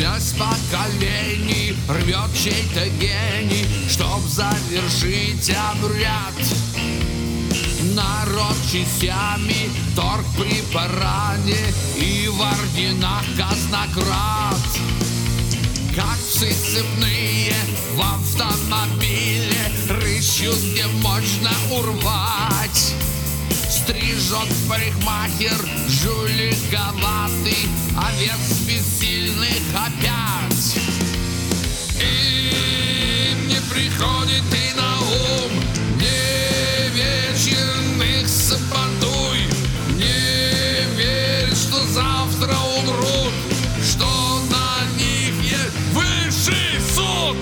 Связь поколений рвет чей-то гений, чтоб завершить обряд. Народ частями торг при параде и в орденах казнократ. Как псы цепные в автомобиле рыщут, где можно урвать. Стрижет парикмахер жуликоватый, овец бессильных опять. Им не приходит и на ум невечерных сабантуй. Не верь, что завтра умрут, что на них есть высший суд.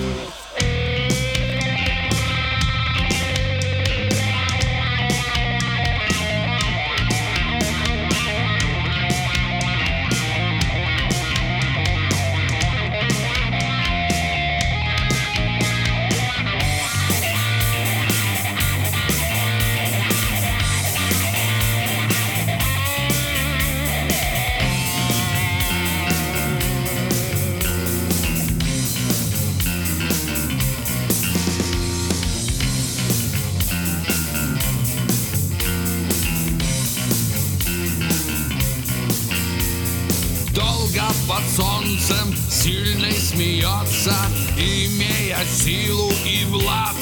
Под солнцем сильный смеется, имея силу и влад,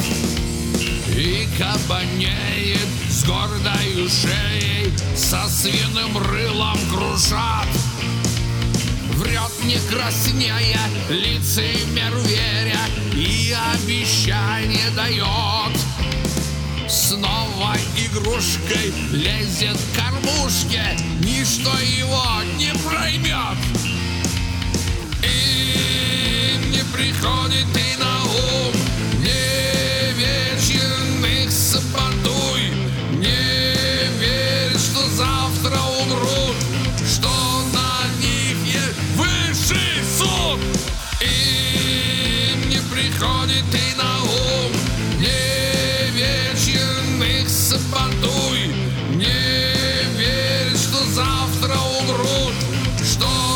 и кабанеет с гордою шеей, со свиным рылом кружат. Врет не краснея, лицемер веря, и обещание дает. Снова игрушкой лезет к кормушке, ничто его не проймет. Им не приходит и на ум невечерных сабантуй. Не верь, что завтра умрут, что на них есть высший суд. Им не приходит и на ум невечерных сабантуй. Не верь, что завтра умрут, что